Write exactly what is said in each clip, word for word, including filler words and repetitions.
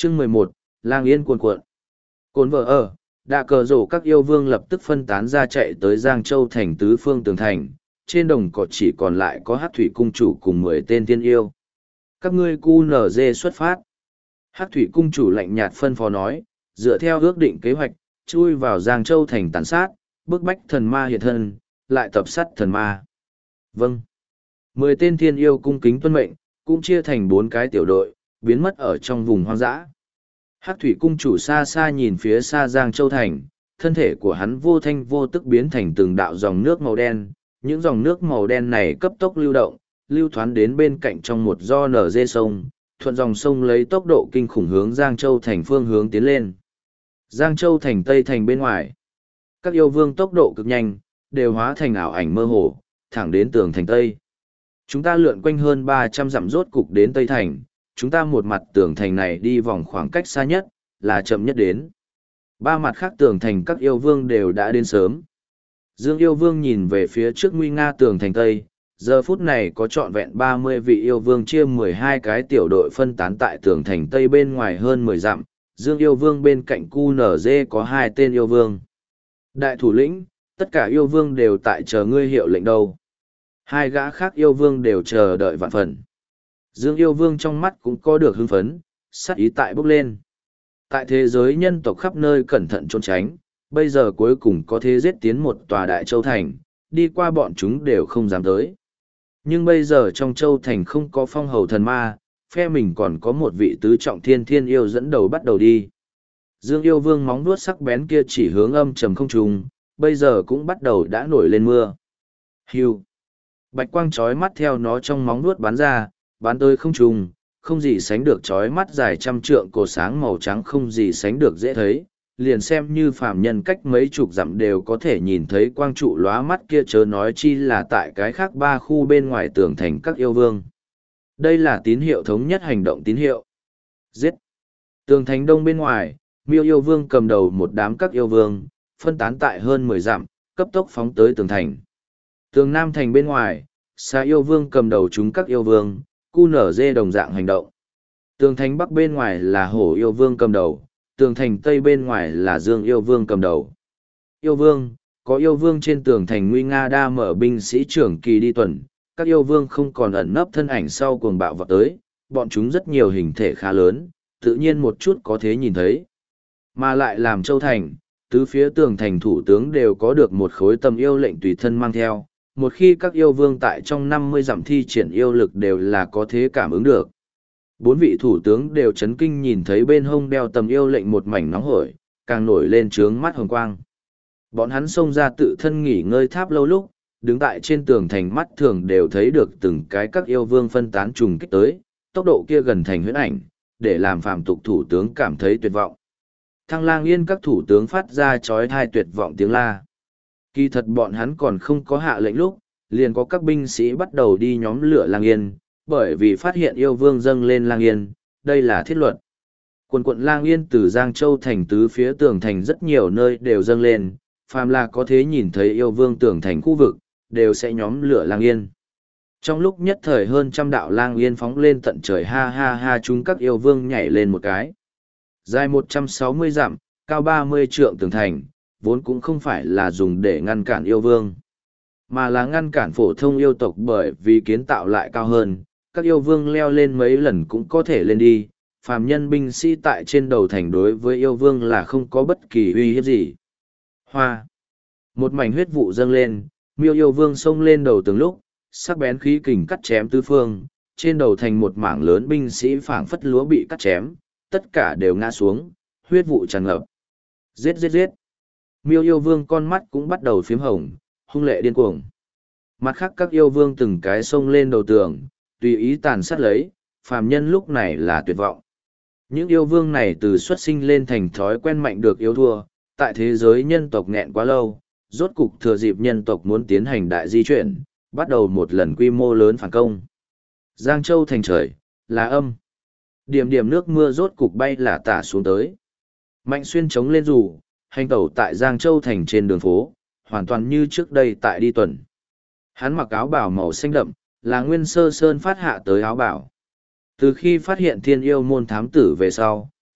Chương mười một, Lang Yên cuồn cuộn. Cồn vợ ở, đạ cờ rổ các yêu vương lập tức phân tán ra chạy tới Giang Châu thành tứ phương tường thành, trên đồng cỏ chỉ còn lại có Hắc Thủy cung chủ cùng mười tên tiên yêu. Các ngươi cu nở dê xuất phát. Hắc Thủy cung chủ lạnh nhạt phân phó nói, dựa theo ước định kế hoạch, chui vào Giang Châu thành tàn sát, bức bách thần ma hiện thân, lại tập sát thần ma. Vâng. Mười tên thiên yêu cung kính tuân mệnh, cũng chia thành bốn cái tiểu đội, biến mất ở trong vùng hoang dã. Hắc Thủy cung chủ xa xa nhìn phía xa Giang Châu thành, thân thể của hắn vô thanh vô tức biến thành từng đạo dòng nước màu đen, những dòng nước màu đen này cấp tốc lưu động, lưu thoán đến bên cạnh trong một do nở dê sông, thuận dòng sông lấy tốc độ kinh khủng hướng Giang Châu thành phương hướng tiến lên. Giang Châu thành tây thành bên ngoài, các yêu vương tốc độ cực nhanh, đều hóa thành ảo ảnh mơ hồ, thẳng đến tường thành tây. Chúng ta lượn quanh hơn ba trăm dặm rốt cục đến tây thành, chúng ta một mặt tường thành này đi vòng khoảng cách xa nhất, là chậm nhất đến. Ba mặt khác tường thành các yêu vương đều đã đến sớm. Dương yêu vương nhìn về phía trước nguy nga tường thành tây, giờ phút này có trọn vẹn ba mươi vị yêu vương chia mười hai cái tiểu đội phân tán tại tường thành tây bên ngoài hơn mười dặm. Dương yêu vương bên cạnh cu nở dê có hai tên yêu vương. Đại thủ lĩnh, tất cả yêu vương đều tại chờ ngươi hiệu lệnh đâu. Hai gã khác yêu vương đều chờ đợi vạn phần. Dương yêu vương trong mắt cũng có được hưng phấn, sát ý tại bốc lên. Tại thế giới nhân tộc khắp nơi cẩn thận trốn tránh, bây giờ cuối cùng có thế giết tiến một tòa đại châu thành, đi qua bọn chúng đều không dám tới. Nhưng bây giờ trong châu thành không có phong hầu thần ma, phe mình còn có một vị tứ trọng thiên thiên yêu dẫn đầu bắt đầu đi. Dương yêu vương móng vuốt sắc bén kia chỉ hướng âm trầm không trùng, bây giờ cũng bắt đầu đã nổi lên mưa. Hưu. Bạch quang chói mắt theo nó trong móng vuốt bắn ra, bắn tới không trùng, không gì sánh được chói mắt dài trăm trượng cổ sáng màu trắng không gì sánh được dễ thấy, liền xem như phàm nhân cách mấy chục dặm đều có thể nhìn thấy quang trụ lóa mắt kia, chớ nói chi là tại cái khác ba khu bên ngoài tường thành các yêu vương. Đây là tín hiệu thống nhất hành động tín hiệu. Giết! Tường thành đông bên ngoài, Miêu yêu vương cầm đầu một đám các yêu vương, phân tán tại hơn mười dặm, cấp tốc phóng tới tường thành. Tường nam thành bên ngoài, Xà yêu vương cầm đầu chúng các yêu vương, cu nở dê đồng dạng hành động. Tường thành bắc bên ngoài là Hổ yêu vương cầm đầu, tường thành tây bên ngoài là Dương yêu vương cầm đầu. Yêu vương, có yêu vương trên tường thành nguy nga đa mở binh sĩ trưởng kỳ đi tuần, các yêu vương không còn ẩn nấp thân ảnh sau cuồng bạo vọt tới, bọn chúng rất nhiều hình thể khá lớn, tự nhiên một chút có thể nhìn thấy. Mà lại làm châu thành, tứ phía tường thành thủ tướng đều có được một khối tầm yêu lệnh tùy thân mang theo, một khi các yêu vương tại trong năm mươi dặm thi triển yêu lực đều là có thể cảm ứng được. Bốn vị thủ tướng đều chấn kinh nhìn thấy bên hông đeo tầm yêu lệnh một mảnh nóng hổi, càng nổi lên trướng mắt hồng quang. Bọn hắn xông ra tự thân nghỉ ngơi tháp lâu lúc, đứng tại trên tường thành mắt thường đều thấy được từng cái các yêu vương phân tán trùng kích tới, tốc độ kia gần thành huyễn ảnh, để làm phàm tục thủ tướng cảm thấy tuyệt vọng. Thăng Lang Yên các thủ tướng phát ra chói tai tuyệt vọng tiếng la. Kỳ thật bọn hắn còn không có hạ lệnh lúc, liền có các binh sĩ bắt đầu đi nhóm lửa Lang Yên, bởi vì phát hiện yêu vương dâng lên Lang Yên, đây là thiết luật. Quần quận Lang Yên từ Giang Châu thành tứ phía tường thành rất nhiều nơi đều dâng lên, phàm là có thế nhìn thấy yêu vương tường thành khu vực, đều sẽ nhóm lửa Lang Yên. Trong lúc nhất thời hơn trăm đạo Lang Yên phóng lên tận trời, ha ha ha, chúng các yêu vương nhảy lên một cái. Dài một trăm sáu mươi dặm, cao ba mươi trượng tường thành, vốn cũng không phải là dùng để ngăn cản yêu vương, mà là ngăn cản phổ thông yêu tộc, bởi vì kiến tạo lại cao hơn, các yêu vương leo lên mấy lần cũng có thể lên đi, phàm nhân binh sĩ tại trên đầu thành đối với yêu vương là không có bất kỳ uy hiếp gì. Hoa! Một mảnh huyết vụ dâng lên, Miêu yêu vương xông lên đầu tường lúc, sắc bén khí kình cắt chém tứ phương, trên đầu thành một mảng lớn binh sĩ phảng phất lúa bị cắt chém, tất cả đều ngã xuống, huyết vụ tràn ngập. Giết giết giết! Miêu yêu vương con mắt cũng bắt đầu phím hồng, hung lệ điên cuồng. Mặt khác các yêu vương từng cái xông lên đầu tường, tùy ý tàn sát lấy, phàm nhân lúc này là tuyệt vọng. Những yêu vương này từ xuất sinh lên thành thói quen mạnh được yếu thua, tại thế giới nhân tộc nghẹn quá lâu, rốt cục thừa dịp nhân tộc muốn tiến hành đại di chuyển, bắt đầu một lần quy mô lớn phản công. Giang Châu thành trời, là âm. Điểm điểm nước mưa rốt cục bay là tả xuống tới. Mạnh xuyên chống lên dù, hành tẩu tại Giang Châu thành trên đường phố, hoàn toàn như trước đây tại đi tuần. Hắn mặc áo bào màu xanh đậm, là Nguyên Sơ Sơn phát hạ tới áo bào. Từ khi phát hiện thiên yêu môn thám tử về sau,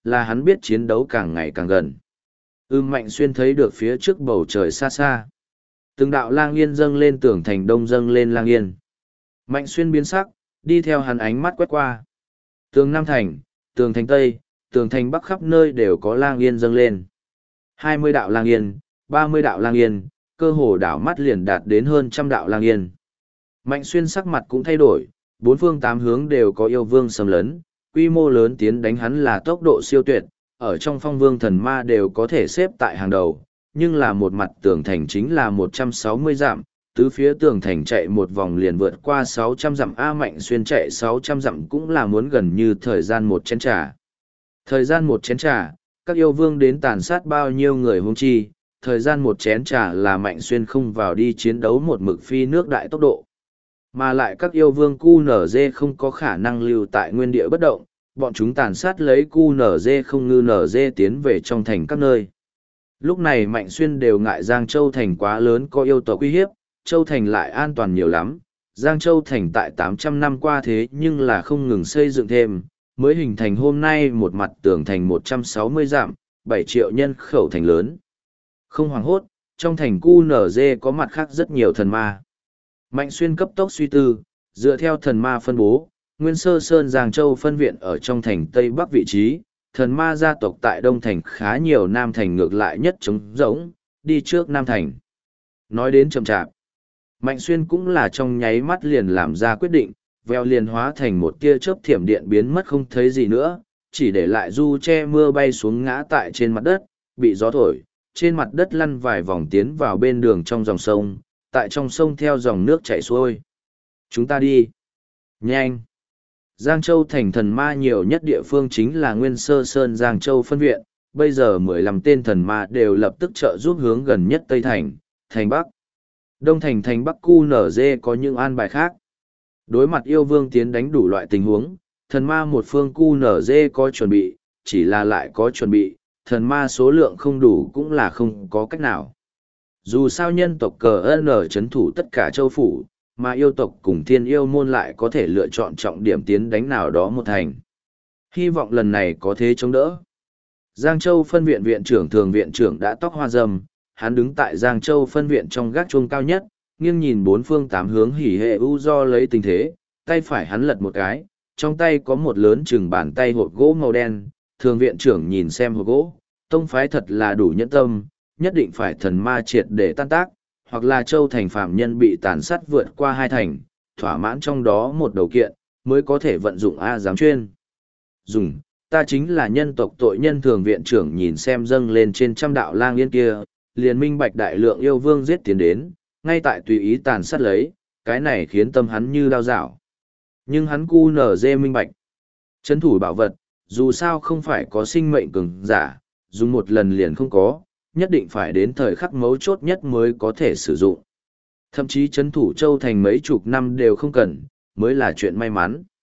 là hắn biết chiến đấu càng ngày càng gần. Ưm Mạnh Xuyên thấy được phía trước bầu trời xa xa. Từng đạo lang yên dâng lên tường thành đông dâng lên lang yên. Mạnh Xuyên biến sắc, đi theo hắn ánh mắt quét qua. Tường Nam Thành, tường thành Tây, tường thành Bắc khắp nơi đều có lang yên dâng lên. Hai mươi đạo lang yên, ba mươi đạo lang yên, cơ hồ đảo mắt liền đạt đến hơn trăm đạo lang yên. Mạnh Xuyên sắc mặt cũng thay đổi, bốn phương tám hướng đều có yêu vương xâm lấn, quy mô lớn tiến đánh hắn là tốc độ siêu tuyệt, ở trong phong vương thần ma đều có thể xếp tại hàng đầu, nhưng là một mặt tường thành chính là một trăm sáu mươi dặm, tứ phía tường thành chạy một vòng liền vượt qua sáu trăm dặm. A Mạnh Xuyên chạy sáu trăm dặm cũng là muốn gần như thời gian một chén trà. Thời gian một chén trà, các yêu vương đến tàn sát bao nhiêu người huống chi, thời gian một chén trà là Mạnh Xuyên không vào đi chiến đấu một mực phi nước đại tốc độ. Mà lại các yêu vương cu nở dê không có khả năng lưu tại nguyên địa bất động, bọn chúng tàn sát lấy cu nở dê không ngư nở dê tiến về trong thành các nơi. Lúc này Mạnh Xuyên đều ngại Giang Châu Thành quá lớn có yêu tộc uy hiếp, Châu Thành lại an toàn nhiều lắm. Giang Châu Thành tại tám trăm năm qua thế nhưng là không ngừng xây dựng thêm, mới hình thành hôm nay một mặt tường thành một trăm sáu mươi dặm, bảy triệu nhân khẩu thành lớn. Không hoảng hốt, trong thành cu nở dê có mặt khác rất nhiều thần ma. Mạnh Xuyên cấp tốc suy tư, dựa theo thần ma phân bố, Nguyên Sơ Sơn Giang Châu phân viện ở trong thành Tây Bắc vị trí, thần ma gia tộc tại Đông Thành khá nhiều, Nam Thành ngược lại nhất trống rỗng, đi trước Nam Thành. Nói đến chậm chạp, Mạnh Xuyên cũng là trong nháy mắt liền làm ra quyết định, veo liền hóa thành một tia chớp thiểm điện biến mất không thấy gì nữa, chỉ để lại du che mưa bay xuống ngã tại trên mặt đất, bị gió thổi, trên mặt đất lăn vài vòng tiến vào bên đường trong dòng sông, tại trong sông theo dòng nước chảy xuôi. Chúng ta đi. Nhanh. Giang Châu thành thần ma nhiều nhất địa phương chính là Nguyên Sơ Sơn Giang Châu phân viện, bây giờ mười lăm tên thần ma đều lập tức trợ giúp hướng gần nhất Tây Thành, Thành Bắc. Đông Thành Thành Bắc cu nở dê có những an bài khác. Đối mặt yêu vương tiến đánh đủ loại tình huống, thần ma một phương cu nở dê có chuẩn bị, chỉ là lại có chuẩn bị, thần ma số lượng không đủ cũng là không có cách nào. Dù sao nhân tộc cờ ân ở chấn thủ tất cả châu phủ, mà yêu tộc cùng thiên yêu môn lại có thể lựa chọn trọng điểm tiến đánh nào đó một thành. Hy vọng lần này có thế chống đỡ. Giang Châu phân viện viện trưởng thường viện trưởng đã tóc hoa râm, hắn đứng tại Giang Châu phân viện trong gác chuông cao nhất, nghiêng nhìn bốn phương tám hướng hỉ hệ u do lấy tình thế, tay phải hắn lật một cái, trong tay có một lớn chừng bàn tay hộp gỗ màu đen, thường viện trưởng nhìn xem hộp gỗ, tông phái thật là đủ nhẫn tâm, nhất định phải thần ma triệt để tan tác, hoặc là Châu thành phạm nhân bị tàn sát vượt qua hai thành, thỏa mãn trong đó một đầu kiện, mới có thể vận dụng A giám chuyên. Dùng, ta chính là nhân tộc tội nhân. Thường viện trưởng nhìn xem dâng lên trên trăm đạo lang yên kia, liền minh bạch đại lượng yêu vương giết tiến đến, ngay tại tùy ý tàn sát lấy, cái này khiến tâm hắn như đau dạo. Nhưng hắn cu nở dê minh bạch. Chấn thủ bảo vật, dù sao không phải có sinh mệnh cường giả, dùng một lần liền không có, nhất định phải đến thời khắc mấu chốt nhất mới có thể sử dụng. Thậm chí chấn thủ Châu thành mấy chục năm đều không cần, mới là chuyện may mắn.